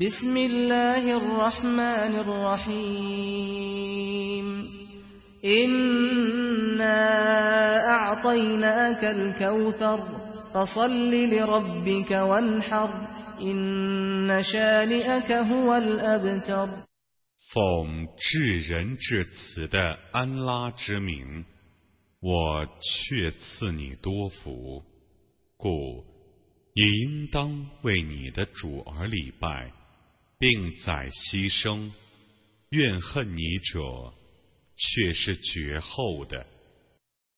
بسم الله الرحمن الرحيم إنا أعطيناك الكوثر فصل لربك وانحر إن شانئك هو الأبتر。 奉至仁至慈的安拉之名，我却赐你多福，故你应当为你的主而礼拜，并宰牺牲。怨恨你者却是绝后的。